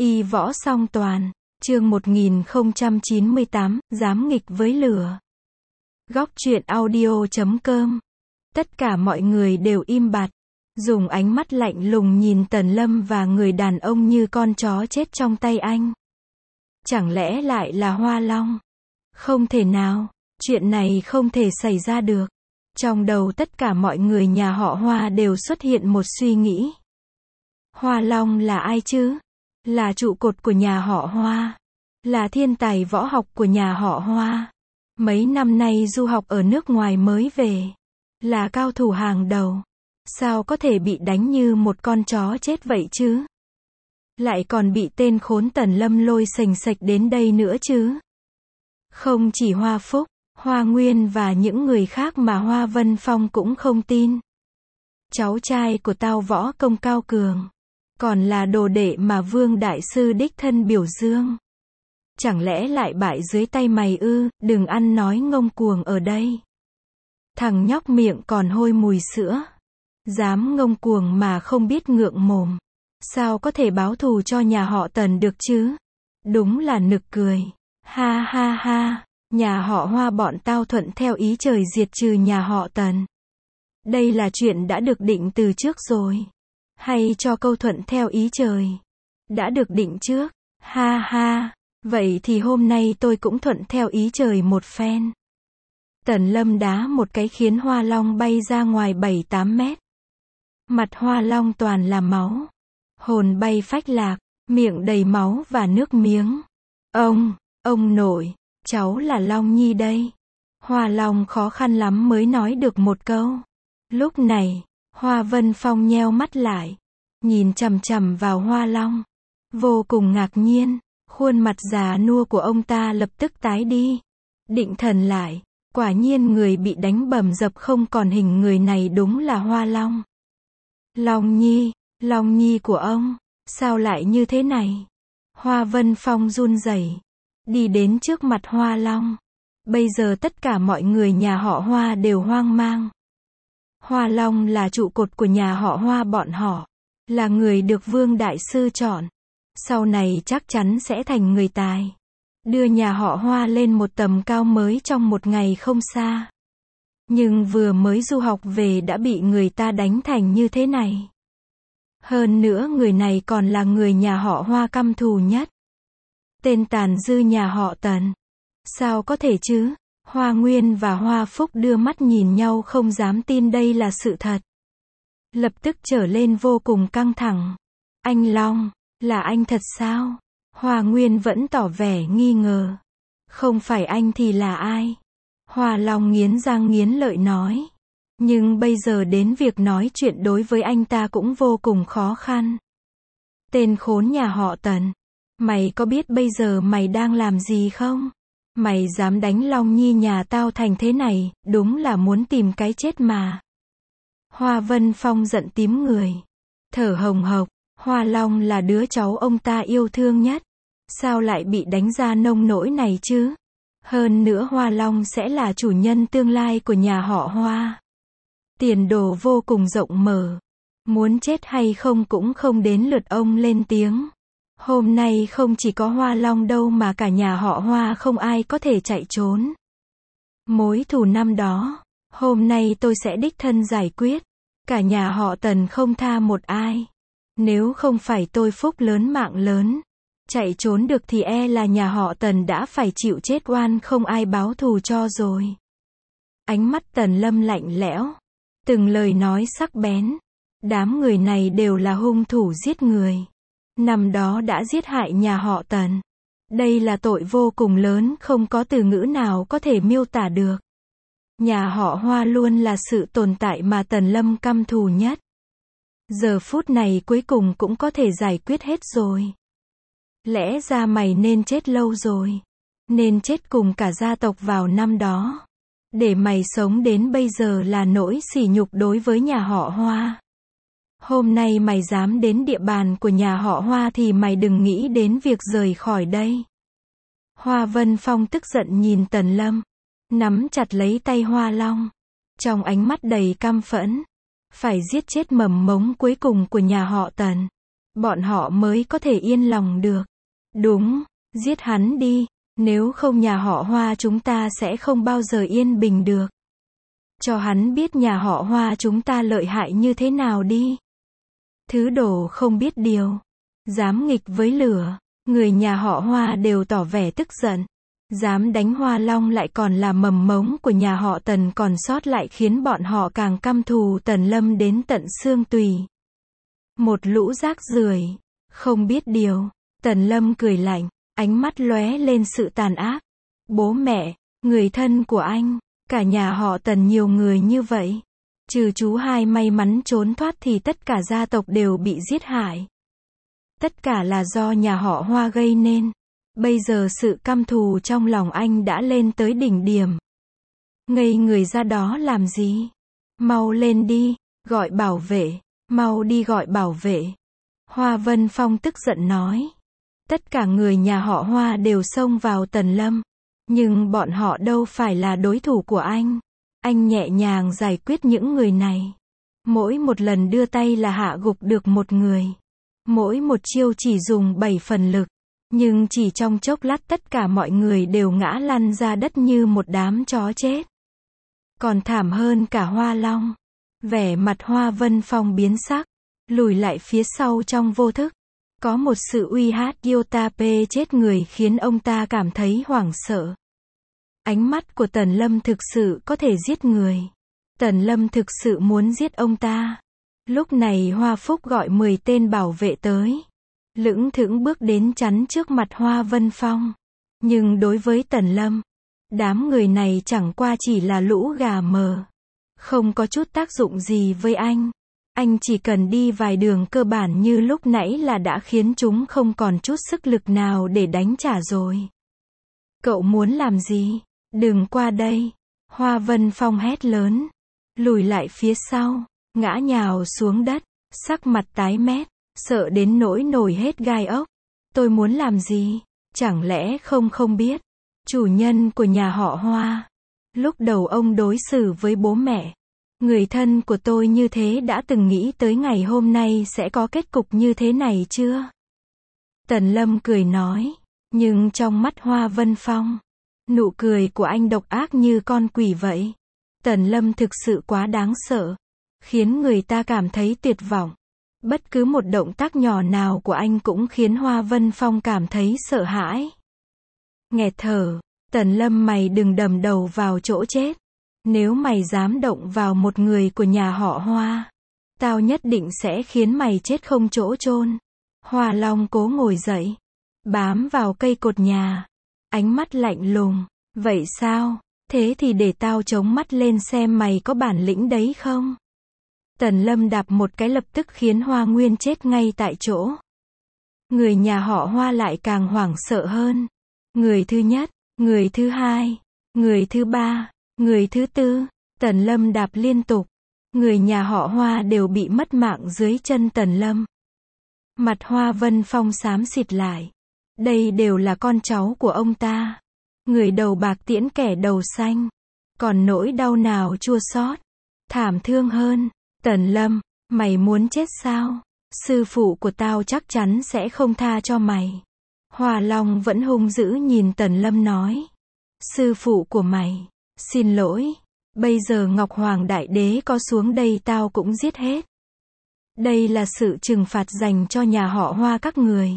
Y võ song toàn, chương 1098, dám nghịch với lửa. Góc truyện audio.com. Tất cả mọi người đều im bặt, dùng ánh mắt lạnh lùng nhìn Tần Lâm và người đàn ông như con chó chết trong tay anh. Chẳng lẽ lại là Hoa Long? Không thể nào, chuyện này không thể xảy ra được. Trong đầu tất cả mọi người nhà họ Hoa đều xuất hiện một suy nghĩ. Hoa Long là ai chứ? Là trụ cột của nhà họ Hoa. Là thiên tài võ học của nhà họ Hoa. Mấy năm nay du học ở nước ngoài mới về. Là cao thủ hàng đầu. Sao có thể bị đánh như một con chó chết vậy chứ? Lại còn bị tên khốn Tần Lâm lôi sềnh sệch đến đây nữa chứ? Không chỉ Hoa Phúc, Hoa Nguyên và những người khác mà Hoa Vân Phong cũng không tin. Cháu trai của tao võ công cao cường. Còn là đồ đệ mà Vương Đại Sư đích thân biểu dương. Chẳng lẽ lại bại dưới tay mày ư? Đừng ăn nói ngông cuồng ở đây. Thằng nhóc miệng còn hôi mùi sữa. Dám ngông cuồng mà không biết ngượng mồm. Sao có thể báo thù cho nhà họ Tần được chứ? Đúng là nực cười. Ha ha ha, nhà họ Hoa bọn tao thuận theo ý trời diệt trừ nhà họ Tần. Đây là chuyện đã được định từ trước rồi. Hay cho câu thuận theo ý trời đã được định trước. Ha ha, vậy thì hôm nay tôi cũng thuận theo ý trời một phen. Tần Lâm đá một cái khiến Hoa Long bay ra ngoài 7-8 mét. Mặt Hoa Long toàn là máu. Hồn bay phách lạc, miệng đầy máu và nước miếng. Ông nội, cháu là Long Nhi đây. Hoa Long khó khăn lắm mới nói được một câu. Lúc này, Hoa Vân Phong nheo mắt lại, nhìn chằm chằm vào Hoa Long. Vô cùng ngạc nhiên, khuôn mặt già nua của ông ta lập tức tái đi. Định thần lại, quả nhiên người bị đánh bầm dập không còn hình người này đúng là Hoa Long. Long Nhi của ông, sao lại như thế này? Hoa Vân Phong run rẩy, đi đến trước mặt Hoa Long. Bây giờ tất cả mọi người nhà họ Hoa đều hoang mang. Hoa Long là trụ cột của nhà họ Hoa bọn họ. Là người được Vương Đại Sư chọn. Sau này chắc chắn sẽ thành người tài. Đưa nhà họ Hoa lên một tầm cao mới trong một ngày không xa. Nhưng vừa mới du học về đã bị người ta đánh thành như thế này. Hơn nữa người này còn là người nhà họ Hoa căm thù nhất. Tên tàn dư nhà họ Tần. Sao có thể chứ? Hoa Nguyên và Hoa Phúc đưa mắt nhìn nhau không dám tin đây là sự thật. Lập tức trở lên vô cùng căng thẳng. Anh Long, là anh thật sao? Hoa Nguyên vẫn tỏ vẻ nghi ngờ. Không phải anh thì là ai? Hoa Long nghiến răng nghiến lợi nói. Nhưng bây giờ đến việc nói chuyện đối với anh ta cũng vô cùng khó khăn. Tên khốn nhà họ Tần. Mày có biết bây giờ mày đang làm gì không? Mày dám đánh Long Nhi nhà tao thành thế này, đúng là muốn tìm cái chết mà. Hoa Vân Phong giận tím người. Thở hồng hộc, Hoa Long là đứa cháu ông ta yêu thương nhất. Sao lại bị đánh ra nông nỗi này chứ? Hơn nữa Hoa Long sẽ là chủ nhân tương lai của nhà họ Hoa. Tiền đồ vô cùng rộng mở. Muốn chết hay không cũng không đến lượt ông lên tiếng. Hôm nay không chỉ có Hoa Long đâu mà cả nhà họ Hoa không ai có thể chạy trốn. Mối thù năm đó, hôm nay tôi sẽ đích thân giải quyết. Cả nhà họ Tần không tha một ai. Nếu không phải tôi phúc lớn mạng lớn, chạy trốn được thì e là nhà họ Tần đã phải chịu chết oan không ai báo thù cho rồi. Ánh mắt Tần Lâm lạnh lẽo. Từng lời nói sắc bén. Đám người này đều là hung thủ giết người. Năm đó đã giết hại nhà họ Tần. Đây là tội vô cùng lớn không có từ ngữ nào có thể miêu tả được. Nhà họ Hoa luôn là sự tồn tại mà Tần Lâm căm thù nhất. Giờ phút này cuối cùng cũng có thể giải quyết hết rồi. Lẽ ra mày nên chết lâu rồi. Nên chết cùng cả gia tộc vào năm đó. Để mày sống đến bây giờ là nỗi sỉ nhục đối với nhà họ Hoa. Hôm nay mày dám đến địa bàn của nhà họ Hoa thì mày đừng nghĩ đến việc rời khỏi đây. Hoa Vân Phong tức giận nhìn Tần Lâm. Nắm chặt lấy tay Hoa Long. Trong ánh mắt đầy căm phẫn. Phải giết chết mầm mống cuối cùng của nhà họ Tần. bọn họ mới có thể yên lòng được. Đúng, giết hắn đi, nếu không nhà họ Hoa chúng ta sẽ không bao giờ yên bình được. Cho hắn biết nhà họ Hoa chúng ta lợi hại như thế nào đi. Thứ đồ không biết điều, dám nghịch với lửa, người nhà họ Hoa đều tỏ vẻ tức giận. Dám đánh Hoa Long lại còn là mầm mống của nhà họ Tần còn sót lại khiến bọn họ càng căm thù Tần Lâm đến tận xương tùy. Một lũ rác rưởi, không biết điều. Tần Lâm cười lạnh, ánh mắt lóe lên sự tàn ác. Bố mẹ, người thân của anh, cả nhà họ Tần nhiều người như vậy. Trừ chú hai may mắn trốn thoát thì tất cả gia tộc đều bị giết hại. Tất cả là do nhà họ Hoa gây nên. Bây giờ sự căm thù trong lòng anh đã lên tới đỉnh điểm. Ngây người ra đó làm gì? Mau lên đi, gọi bảo vệ, mau đi gọi bảo vệ. Hoa Vân Phong tức giận nói. Tất cả người nhà họ Hoa đều xông vào Tần Lâm. Nhưng bọn họ đâu phải là đối thủ của anh. Anh nhẹ nhàng giải quyết những người này. Mỗi một lần đưa tay là hạ gục được một người. Mỗi một chiêu chỉ dùng 7 phần lực. Nhưng chỉ trong chốc lát tất cả mọi người đều ngã lăn ra đất như một đám chó chết. Còn thảm hơn cả Hoa Long. Vẻ mặt Hoa Vân Phong biến sắc. Lùi lại phía sau trong vô thức. Có một sự uy hát Yotape chết người khiến ông ta cảm thấy hoảng sợ. Ánh mắt của Tần Lâm thực sự có thể giết người. Tần Lâm thực sự muốn giết ông ta. Lúc này Hoa Phúc gọi 10 tên bảo vệ tới. Lững thững bước đến chắn trước mặt Hoa Vân Phong. Nhưng đối với Tần Lâm, đám người này chẳng qua chỉ là lũ gà mờ. Không có chút tác dụng gì với anh. Anh chỉ cần đi vài đường cơ bản như lúc nãy là đã khiến chúng không còn chút sức lực nào để đánh trả rồi. Cậu muốn làm gì? Đừng qua đây. Hoa Vân Phong hét lớn. Lùi lại phía sau. Ngã nhào xuống đất. Sắc mặt tái mét. Sợ đến nỗi nổi hết gai ốc. Tôi muốn làm gì? Chẳng lẽ không biết? Chủ nhân của nhà họ Hoa. Lúc đầu ông đối xử với bố mẹ, người thân của tôi như thế đã từng nghĩ tới ngày hôm nay sẽ có kết cục như thế này chưa? Tần Lâm cười nói. Nhưng trong mắt Hoa Vân Phong, nụ cười của anh độc ác như con quỷ vậy. Tần Lâm thực sự quá đáng sợ. Khiến người ta cảm thấy tuyệt vọng. Bất cứ một động tác nhỏ nào của anh cũng khiến Hoa Vân Phong cảm thấy sợ hãi. Nghẹt thở. Tần Lâm mày đừng đầm đầu vào chỗ chết. Nếu mày dám động vào một người của nhà họ Hoa, tao nhất định sẽ khiến mày chết không chỗ chôn. Hoa Long cố ngồi dậy, bám vào cây cột nhà, ánh mắt lạnh lùng. Vậy sao? Thế thì để tao chống mắt lên xem mày có bản lĩnh đấy không? Tần Lâm đạp một cái lập tức khiến Hoa Nguyên chết ngay tại chỗ. Người nhà họ Hoa lại càng hoảng sợ hơn. Người thứ nhất, người thứ hai, người thứ ba, người thứ tư, Tần Lâm đạp liên tục. Người nhà họ Hoa đều bị mất mạng dưới chân Tần Lâm. Mặt Hoa Vân Phong xám xịt lại. Đây đều là con cháu của ông ta. Người đầu bạc tiễn kẻ đầu xanh. Còn nỗi đau nào chua xót, thảm thương hơn. Tần Lâm, mày muốn chết sao? Sư phụ của tao chắc chắn sẽ không tha cho mày. Hoa Long vẫn hung dữ nhìn Tần Lâm nói. Sư phụ của mày, xin lỗi. Bây giờ Ngọc Hoàng Đại Đế có xuống đây tao cũng giết hết. Đây là sự trừng phạt dành cho nhà họ Hoa các người.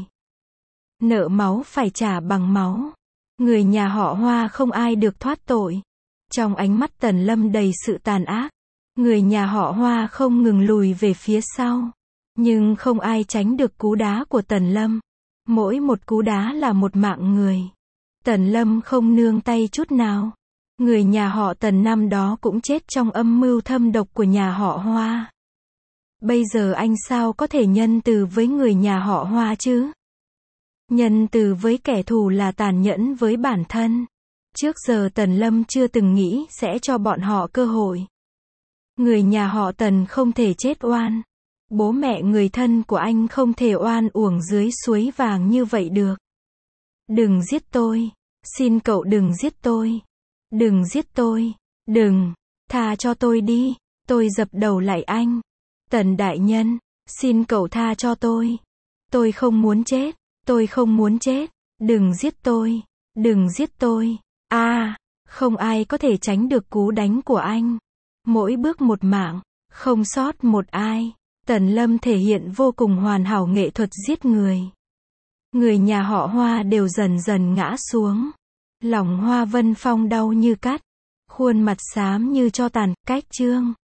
Nợ máu phải trả bằng máu. Người nhà họ Hoa không ai được thoát tội. Trong ánh mắt Tần Lâm đầy sự tàn ác. Người nhà họ Hoa không ngừng lùi về phía sau. Nhưng không ai tránh được cú đá của Tần Lâm. Mỗi một cú đá là một mạng người. Tần Lâm không nương tay chút nào. Người nhà họ Tần năm đó cũng chết trong âm mưu thâm độc của nhà họ Hoa. Bây giờ anh sao có thể nhân từ với người nhà họ Hoa chứ? Nhân từ với kẻ thù là tàn nhẫn với bản thân. Trước giờ Tần Lâm chưa từng nghĩ sẽ cho bọn họ cơ hội. Người nhà họ Tần không thể chết oan. Bố mẹ người thân của anh không thể oan uổng dưới suối vàng như vậy được. Đừng giết tôi. Xin cậu đừng giết tôi. Đừng giết tôi. Đừng. Tha cho tôi đi. Tôi dập đầu lại anh. Tần đại nhân. Xin cậu tha cho tôi. Tôi không muốn chết. Tôi không muốn chết. Đừng giết tôi. Đừng giết tôi. Không ai có thể tránh được cú đánh của anh. Mỗi bước một mạng. Không sót một ai. Tần Lâm thể hiện vô cùng hoàn hảo nghệ thuật giết người. Người nhà họ Hoa đều dần dần ngã xuống. Lòng Hoa Vân Phong đau như cắt. Khuôn mặt xám như tro tàn, cách chương.